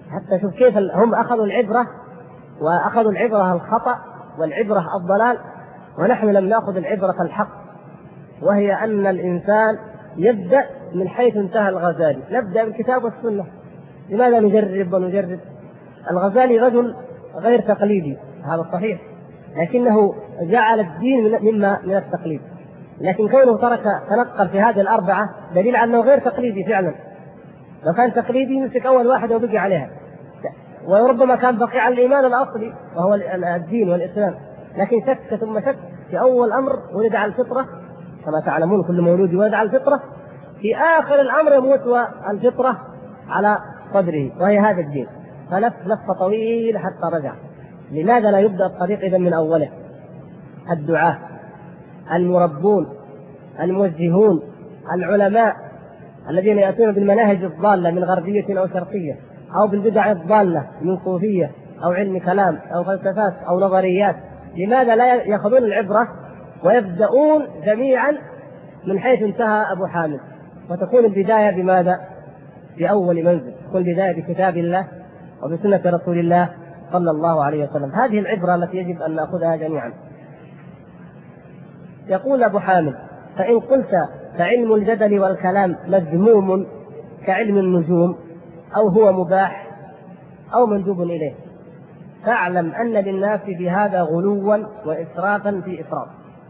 حتى شوف كيف هم أخذوا العبرة، وأخذوا العبرة الخطأ والعبرة الضلال، ونحن لم نأخذ العبرة الحق، وهي أن الإنسان يبدأ من حيث انتهى الغزالي، نبدأ بالكتاب والسنة. لماذا نجرب ونجرب؟ الغزالي رجل غير تقليدي، هذا صحيح، لكنه جعل الدين من التقليد، لكن كونه تنقل في هذه الأربعة دليل على أنه غير تقليدي فعلا. لو كان تقليدي يمسك أول واحدة وبقي عليها، وربما كان بقي على الإيمان الأصلي وهو الدين والإسلام، لكن شك ثم شك في أول أمر ولد على الفطرة، كما تعلمون كل مولود ولد على الفطرة، في آخر الأمر يموت والفطرة على صدره، وهي هذا الدين. فلف لفة طويلة حتى رجع. لماذا لا يبدأ الطريق إذن من أوله؟ الدعاة المربون الموجهون العلماء الذين يأتون بالمناهج الضالة من غربية أو شرقية، أو بالبدع الضالة من صوفية أو علم كلام أو فلسفات أو نظريات، لماذا لا يأخذون العبرة ويبدأون جميعا من حيث انتهى أبو حامد، وتكون البداية بماذا؟ بأول منزل، تكون البداية بكتاب الله وبسنة رسول الله صلى الله عليه وسلم. هذه العبرة التي يجب أن نأخذها جميعا. يقول أبو حامد: فإن قلت فعلم الجدل والكلام مذموم كعلم النجوم، أو هو مباح أو مندوب إليه، فاعلم أن للناس بهذا غلوا وإسرافا في إسراف.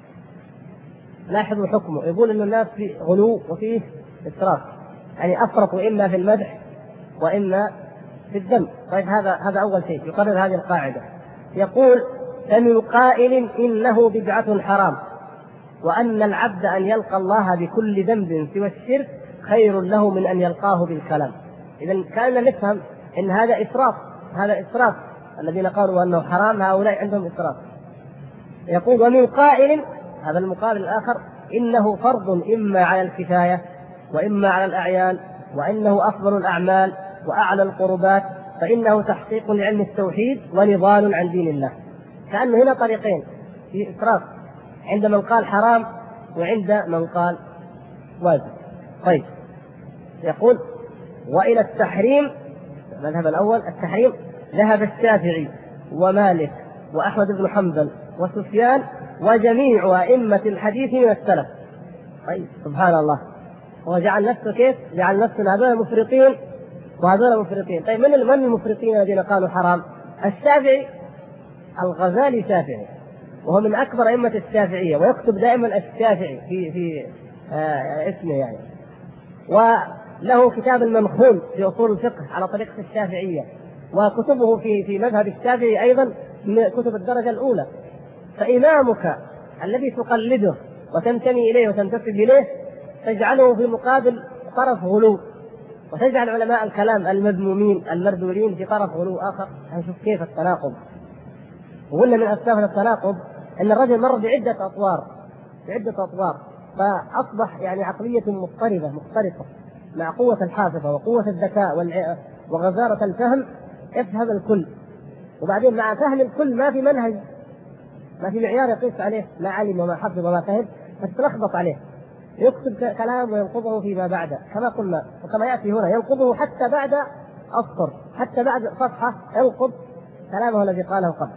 لاحظوا حكمه، يقول أن الناس في غلو وفيه إسراف، يعني أفرطوا إما في المدح وإما في الذم. طيب هذا أول شيء يقرر هذه القاعدة. يقول: فمن قائل إنه بدعة حرام، وأن العبد أن يلقى الله بكل ذنب سوى الشرك خير له من أن يلقاه بالكلام. إذن كأننا نفهم إن هذا إسراف، هذا إسراف، الذين قالوا أنه حرام هؤلاء عندهم إسراف. يقول: ومن قائل، هذا المقابل الآخر، إنه فرض إما على الكفاية وإما على الأعيان، وإنه أفضل الأعمال وأعلى القربات، فإنه تحقيق لعلم التوحيد ونضال عن دين الله. كأنه هنا طريقين في إسراف، عند من قال حرام وعند من قال واجب. طيب، يقول: وإلى التحريم، المذهب الأول التحريم، ذهب الشافعي ومالك وأحمد بن حنبل وسفيان وجميع أئمة الحديث من السلف. طيب، سبحان الله، هو جعل نفسه كيف؟ جعل نفسه هذول مفرطين وهذول مفرطين. طيب، من المفرطين الذين قالوا حرام؟ الشافعي. الغزالي شافعي، وهو من أكبر أئمة الشافعية، ويكتب دائما الشافعي في اسمه يعني، وله كتاب المنخول في أصول الفقه على طريقة الشافعية، وكتبه في مذهب الشافعي أيضا من كتب الدرجة الأولى. فإمامك الذي تقلده وتنتمي إليه وتنتسب إليه تجعله في مقابل طرف غلو، وتجعل علماء الكلام المذمومين المردودين في طرف غلو آخر. هنشوف كيف التناقض. وقلنا من أسباب التناقض أن الرجل مر بعدة أطوار، فأصبح يعني عقلية مضطربة مختلطة مع قوة الحافظة وقوة الذكاء وغزارة الفهم، يفهم الكل، وبعدين مع فهم الكل ما في منهج، ما في معيار يقيس عليه ما علم وما حفظ وما فهم، فتلخبط عليه، يكتب كلام وينقضه فيما بعد، كما قلنا وكما يأتي هنا، ينقضه حتى بعد أسطر، حتى بعد صفحة ينقض كلامه الذي قاله قبل.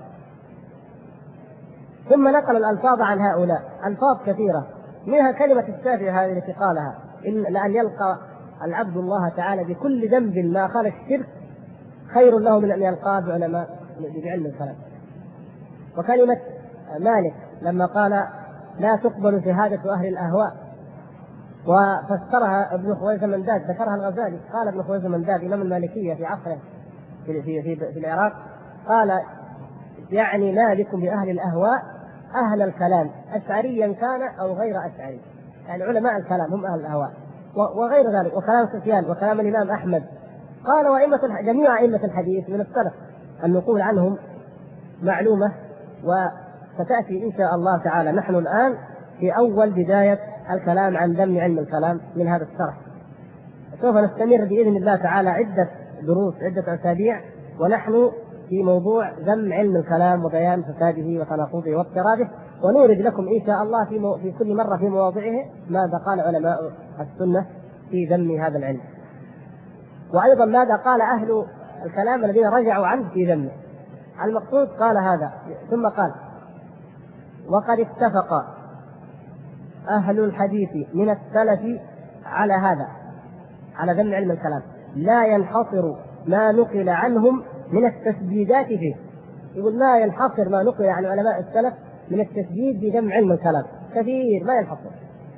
ثم نقل الألفاظ عن هؤلاء، ألفاظ كثيرة، منها كلمة الشافعي هذه التي قالها: لأن يلقى العبد الله تعالى بكل ذنب ما خلا الشرك خير له من أن يلقاه بعلم الكلام. وكلمة مالك لما قال: لا تقبل شهادة أهل الأهواء، وفسرها ابن خويزمنداد، ذكرها الغزالي، قال ابن خويزمنداد إمام المالكية في عصره في العراق، قال: يعني مالك بأهل الأهواء أهل الكلام، أشعريا كان أو غير أشعري، يعني علماء الكلام هم أهل الأهواء، وغير ذلك، وكلام سفيان وكلام الإمام أحمد. قال: جميع أئمة الحديث من السلف النقول عنهم معلومة، وستأتي إن شاء الله تعالى. نحن الآن في أول بداية الكلام عن ذم علم الكلام من هذا الشرح، سوف نستمر بإذن الله تعالى عدة دروس، عدة أسابيع، ونحن في موضوع ذم علم الكلام وبيان فساده وتناقضه واضطرابه، ونورد لكم إن شاء الله في كل مرة في مواضعه ماذا قال علماء السنة في ذم هذا العلم، وأيضا ماذا قال أهل الكلام الذين رجعوا عنه في ذمه. المقصود قال هذا، ثم قال: وقد اتفق أهل الحديث من السلف على هذا، على ذم علم الكلام، لا ينحصر ما نقل عنهم من التسديدات فيه. يقول لا ينحصر ما نقل عن علماء السلف من التسديد في ذم علم الكلام، كثير ما ينحصر.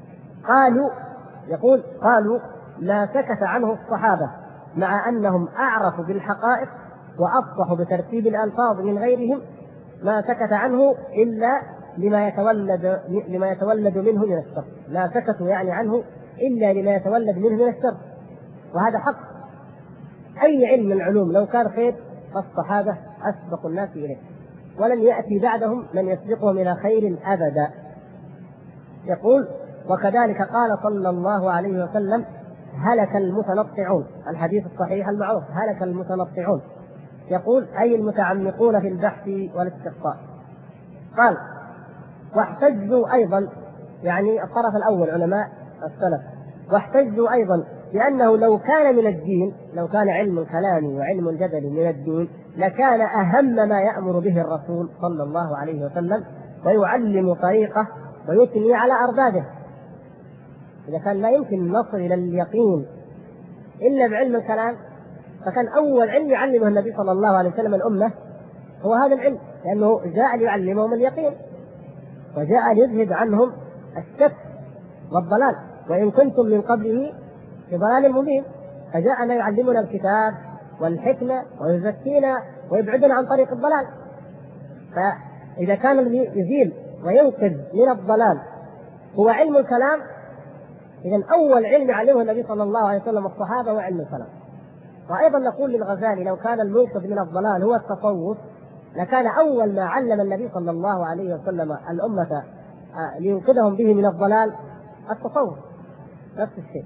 قالوا لا سكت عنه الصحابة مع أنهم أعرفوا بالحقائق وأفصحوا بترتيب الألفاظ من غيرهم، ما سكت عنه إلا لما يتولد منه من الشر. لا سكتوا يعني عنه إلا لما يتولد منه من الشر، وهذا حق. أي علم من العلوم لو كان خير فالصحابة أسبق الناس إليه، ولن يأتي بعدهم من يسبقهم إلى خير أبدا. يقول: وكذلك قال صلى الله عليه وسلم: هلك المتنطعون، الحديث الصحيح المعروف، هلك المتنطعون، يقول أي المتعمقون في البحث والاستقصاء. قال: واحتجوا أيضا، يعني الطرف الأول علماء السلف، واحتجوا أيضا لأنه لو كان من الدين، لو كان علم الكلام وعلم الجدل من الدين لكان أهم ما يأمر به الرسول صلى الله عليه وسلم ويعلم طريقه ويثني على أربابه. إذا كان لا يمكن نصل إلى اليقين إلا بعلم الكلام، فكان أول علم يعلمه النبي صلى الله عليه وسلم الأمة هو هذا العلم، لأنه جاء ليعلمهم اليقين وجاء ليذهب عنهم الشك والضلال، وإن كنتم من قبله في ضلال مبين، فجاءنا يعلمنا الكتاب والحكمة ويزكينا ويبعدنا عن طريق الضلال. فإذا كان الذي يزيل وينقذ من الضلال هو علم الكلام، إذن أول علم يعلمه النبي صلى الله عليه وسلم الصحابة هو علم الكلام. وأيضا نقول للغزالي: لو كان المنقذ من الضلال هو التصوف لكان أول ما علم النبي صلى الله عليه وسلم الأمة لينقذهم به من الضلال التصوف، نفس الشيء.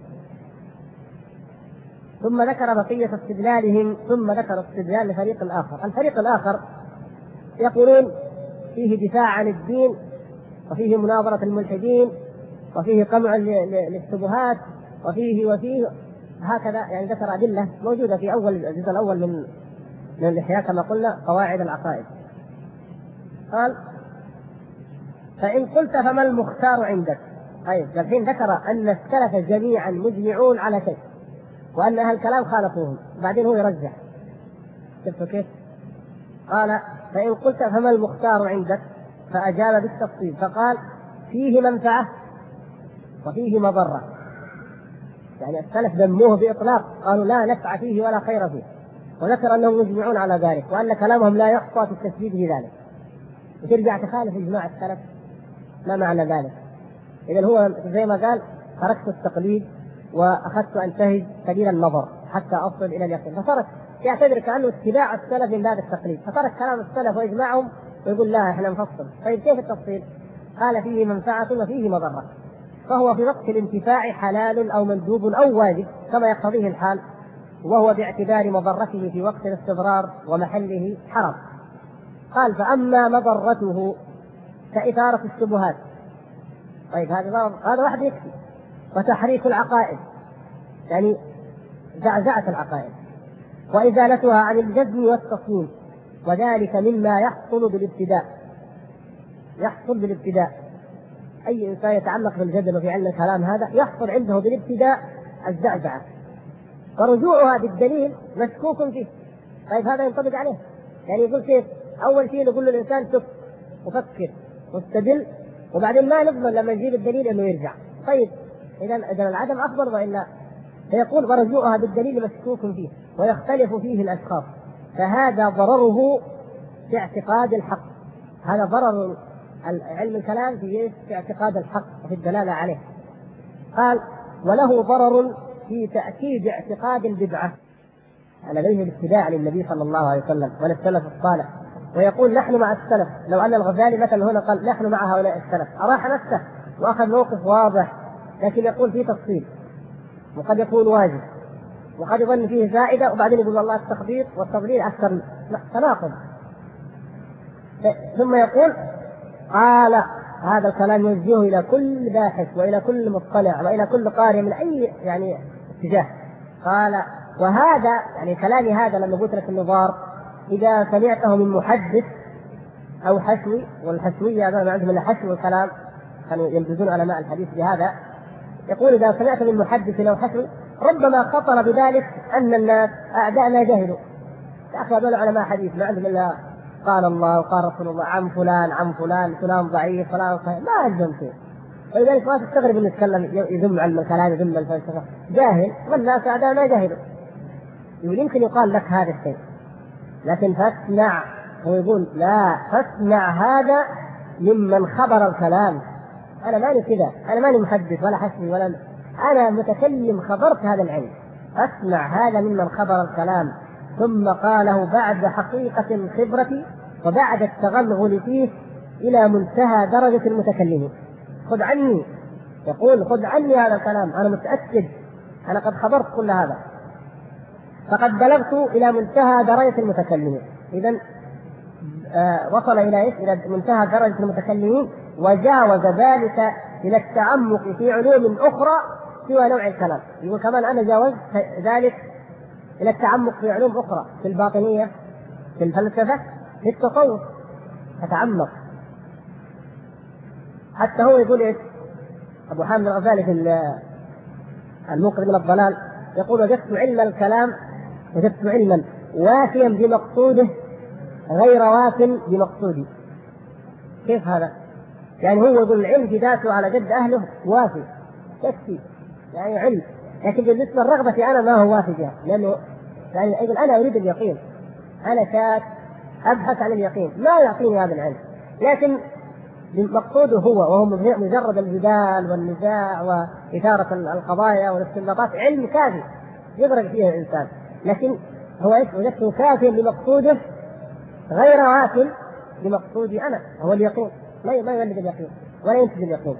ثم ذكر بقية استدلالهم، ثم ذكر استدلال الفريق الآخر. الفريق الآخر يقولون فيه دفاع عن الدين، وفيه مناظرة الملحدين، وفيه قمع للشبهات، وفيه هكذا، يعني ذكر أدلة موجودة في أول الجزء الأول من الإحياء كما قلنا قواعد العقائد. قال: فإن قلت فما المختار عندك؟ طيب الحين ذكر أن السلف جميعا مجمعون على شيء وأن أهل الكلام خالفوهم، بعدين هو يرجح. شفتوا كيف؟ قال: فإن قلت فما المختار عندك؟ فأجاب بالتفصيل فقال: فيه منفعة وفيه مضرة. يعني السلف ذموه بإطلاق، قالوا لا نفع فيه ولا خير فيه، وذكر أنهم مجمعون على ذلك وأن كلامهم لا يخطأ في التسديد في ذلك. وترجع تخالف إجماع السلف، ما معنى ذلك؟ إذن هو زي ما قال: تركت التقليد وأخذت أنتهج سبيل النظر حتى أصل إلى اليقين. فترك يعتبر كأنه اتباع السلف من باب التقليد، فترك كلام السلف وإجماعهم ويقول لا إحنا نفصل. طيب كيف التفصيل؟ قال: فيه منفعة وفيه مضرة، فهو في وقت الانتفاع حلال أو مندوب أو واجب كما يقتضيه الحال، وهو باعتبار مضرته في وقت الاستضرار ومحله حرام. قال: فأما مضرته كإثارة الشبهات، طيب هذا واحد يكفي، وتحريك العقائد يعني زعزعة العقائد، وإزالتها عن الجزم والتصميم، وذلك مما يحصل بالابتداء. أي إنسان يتعلق بالجدل وفي علم الكلام هذا يحصل عنده بالابتداء الزعزعة، ورجوعها بالدليل مشكوك فيه. طيب هذا ينطبق عليه، يعني يقول كيف؟ أول شيء نقول للإنسان شوف وفكر واستدل، وبعدين ما نضمن لما يجيب الدليل إنه يرجع. طيب إذا العدم أفضل وإلا؟ فيقول: ورجوعها بالدليل مشكوك فيه ويختلف فيه الأشخاص، فهذا ضرره في اعتقاد الحق. هذا ضرر علم الكلام في اعتقاد الحق وفي الدلالة عليه. قال: وله ضرر في تأكيد اعتقاد البدعة. لديه الاتباع للنبي صلى الله عليه وسلم وللسلف الصالح، ويقول: نحن مع السلف. لو أن الغزالي مثلا هنا قال: نحن مع هؤلاء السلف، أراح نفسه وأخذ موقف واضح، لكن يقول فيه تفصيل وقد يكون واجب وقد يظن فيه زائدة، وبعدين يقول والله التخبيط والتضليل أكثر، تناقض. ثم يقول: قال: هذا الكلام يوجهه إلى كل باحث وإلى كل مطلع وإلى كل قارئ من أي يعني اتجاه. قال: وهذا يعني كلامي هذا لما قلت لك النظار إذا سمعته من محدث أو حشوي، والحشوية هذا ما عندهم إلا حشو الكلام، كانوا يمتازون علماء الحديث بهذا، يقول إذا سمعت من محدث أو حشوي ربما خطر بذلك أن الناس أعداءنا جهلوا، يا أخي هذول علماء حديث ما عندهم إلا قال الله وقال رسول الله عن فلان عن فلان، فلان ضعيف فلان صحيح، ما عندهم شيء. ولذلك ما تستغرب أن يتكلم يذم علم الكلام يذم الفلسفة، جاهل، والناس أعداءنا جهلوا. يمكن يقال لك هذا الشيء، لكن فاسمع، هو يقول لا، فاسمع هذا ممن خبر الكلام. أنا ماني كذا، أنا ماني محدث ولا حسبي ولا، أنا متكلم خبرت هذا العلم، أسمع هذا ممن خبر الكلام ثم قاله بعد حقيقة الخبرة وبعد التغلغل فيه إلى منتهى درجة المتكلمين. خذ عني، يقول خذ عني هذا الكلام، أنا متأكد أنا قد خبرت كل هذا، فقد بلغت إلى منتهى درجة المتكلمين. إذن وصل إلى إيش؟ إلى منتهى درجة المتكلمين، وجاوز ذلك إلى التعمق في علوم أخرى سوى نوع الكلام. يقول كمان أنا جاوزت ذلك إلى التعمق في علوم أخرى، في الباطنية، في الفلسفة، في التصوف، أتعمق. حتى هو يقول إيش؟ أبو حامد الغزالي في الموقظ من الضلال يقول وجدت علم الكلام، وجدت علما وافيا بمقصوده غير واف بمقصودي. كيف هذا؟ يعني هو يقول العلم في ذاته على قد أهله وافي يكفي، يعني علم، لكن بالنسبة لرغبتي أنا ما هو وافي بها، لأنه يعني يقول أنا أريد اليقين، أنا شاك أبحث عن اليقين، ما يعطيني هذا العلم، لكن مقصوده هو، وهو مجرد الجدال والنزاع وإثارة القضايا والاستنباطات، علم كافي يغرق فيه الإنسان، لكن هو وجدته كافيا لمقصوده غير واف بمقصودي أنا، هو اليقين، ما يولد اليقين ولا ينتج اليقين.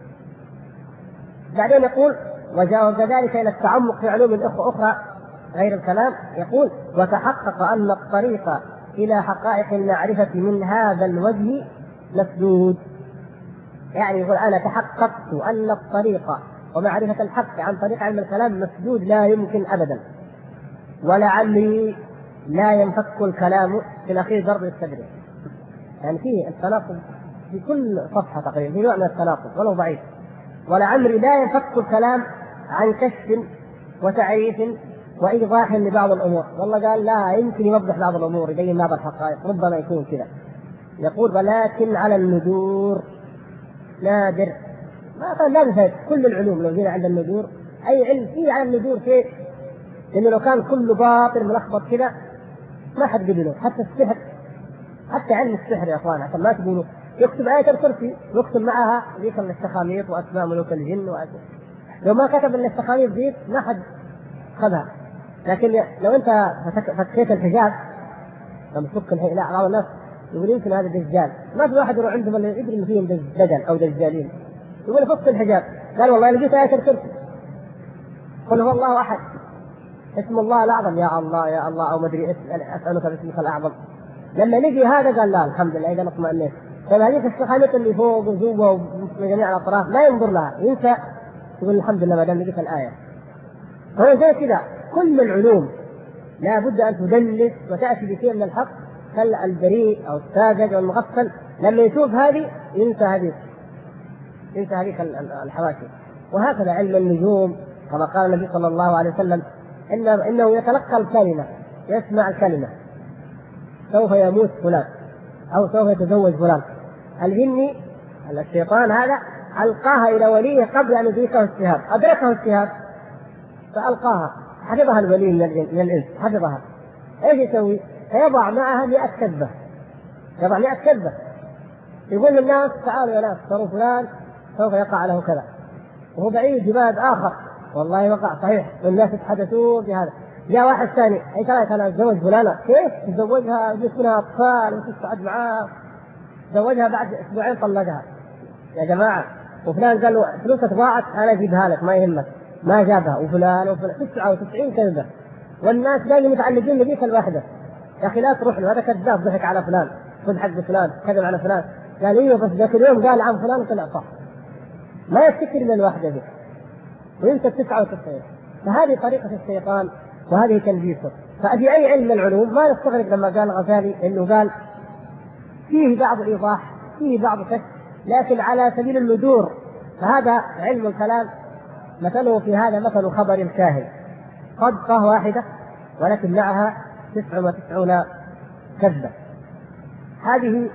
بعدين يقول وجاوز ذلك إلى التعمق في علوم أخرى غير الكلام. يقول وتحقق أن الطريق إلى حقائق المعرفة من هذا الوجه مسدود. يعني يقول أنا تحققت أن الطريق ومعرفة الحق عن طريق علم الكلام مسدود، لا يمكن أبدا، ولعلي لا ينفك الكلام في الأخير ضرب الصدر. يعني فيه التناقض في كل صفحة تقريبا، في نوع من التناقض ولو ضعيف. ولعمري لا ينفك الكلام عن كشف وتعريف وإيضاح لبعض الأمور. والله قال لا يمكن يوضح بعض الأمور، يبين بعض الحقائق، ربما يكون كذا. يقول ولكن على الندور نادر، ما قال لا بفائد كل العلوم لو جينا عند الندور، أي علم فيه على الندور شيء، لأنه لو كان كله باطل ملخبط كذا ما حد قبله. حتى السحر، حتى علم السحر يا أخوان، عشان ما تقولوا يكتب آية الكرسي ويكتب معها ذيك الاستخاميط وأسماء ملوك الجن لو ما كتب الاستخاميط ذيك ما حد خذها. لكن لو أنت فكيت الحجاب لما تفك لا بعض الناس يقول يمكن هذا دجال، ما في واحد يروح عندهم اللي يدري إن فيهم دجال أو دجالين، يقول فك الحجاب، قال والله لقيت آية الكرسي، قل هو الله أحد، اسم الله الأعظم، يا الله يا الله، أو مدري أسألك باسمك الأعظم. لما نجي هذا قال لا الحمد لله إذا نطمئنيت. فهذه السخانات اللي فوق وجوا ومن جميع الأطراف ما ينظر لها، ينسى، يقول الحمد لله ما دام لقيت الآية. هو زي كذا كل العلوم لا بد أن تدلس وتأتي بشيء من الحق، البريء أو الساذج أو المغفل لما يشوف هذه ينسى هذه الحواشي. وهكذا علم النجوم كما قال النبي صلى الله عليه وسلم إنه يتلقى الكلمة، يسمع الكلمة، سوف يموت فلان أو سوف يتزوج فلان. الجني الشيطان هذا ألقاها إلى وليه قبل أن يدركه الشهاب، أدركه الشهاب فألقاها، حفظها الولي من الإنس، حفظها. إيش يسوي؟ فيضع معها 100 كذبة، يضع 100 كذبة، يقول للناس تعالوا يا ناس تروا فلان سوف يقع له كذا، وهو بعيد جباد آخر والله وقع صحيح، والناس يتحدثون بهذا. جاء واحد ثاني ايش رايك انا اتزوج فلانه؟ كيف تزوجها؟ يجلس منها اطفال وتقعد معاه، تزوجها بعد اسبوعين طلقها. يا جماعه وفلان قال له فلوسك ضاعت انا اجيبها لك ما يهمك، ما جابها. وفلان 99 كذبه، والناس دائما متعلقين بذيك الواحده. يا اخي لا تروح له، هذا كذاب، ضحك على فلان، خذ حق فلان، كذب على فلان. قال ايوه بس ذاك اليوم قال عن فلان وطلع صح، ما يفتكر الا الواحده ذي وينسى 99. فهذه طريقه الشيطان وهذه تلبيسه. ففي أي علم من العلوم ما نستغرب لما قال الغزالي إنه قال فيه بعض الإيضاح، فيه بعض كشف، لكن على سبيل الندور. فهذا علم الكلام مثله في هذا مثل خبر الكاهن، صدقة واحدة ولكن معها 99 كذبة. هذه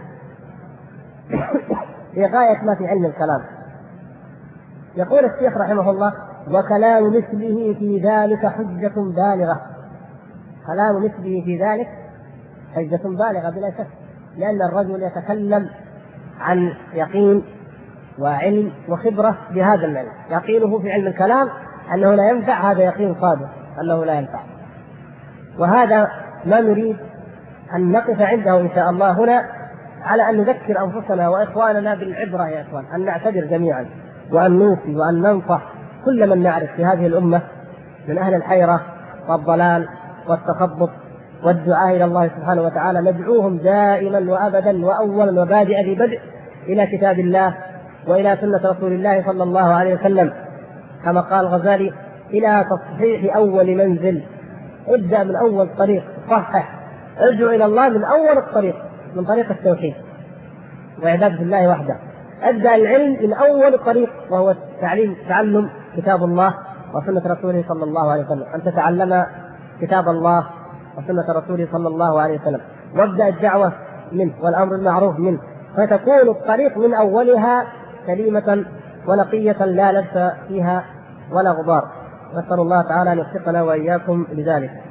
في غاية ما في علم الكلام. يقول الشيخ رحمه الله: وكلام مثله في ذلك حجة بالغة. كلام مثله في ذلك حجة بالغة بلا شك، لأن الرجل يتكلم عن يقين وعلم وخبرة بهذا العلم. يقينه في علم الكلام أنه لا ينفع، هذا يقين صادق أنه لا ينفع. وهذا ما نريد أن نقف عنده إن شاء الله هنا، على أن نذكر أنفسنا وإخواننا بالعبرة يا إخوان، أن نعتبر جميعا وأن نوصي وأن ننصح كل من نعرف في هذه الأمة من أهل الحيرة والضلال والتخبط والدعاء إلى الله سبحانه وتعالى. ندعوهم دائما وأبدا وأولا وبادئ ببدء إلى كتاب الله وإلى سنة رسول الله صلى الله عليه وسلم، كما قال الغزالي: إلى تصحيح أول منزل. ابدأ من أول طريق، صحح، ارجع إلى الله من أول الطريق، من طريق التوحيد وعبادة الله وحده. ابدأ العلم من أول طريق، وهو تعلم كتاب الله وسنة رسوله صلى الله عليه وسلم، أن تتعلم كتاب الله وسنة رسوله صلى الله عليه وسلم، وابدأ الدعوة منه والأمر المعروف منه، فتكون الطريق من أولها سليمة ونقية لا لبس فيها ولا غبار. نسأل الله تعالى أن يوفقنا وإياكم لذلك.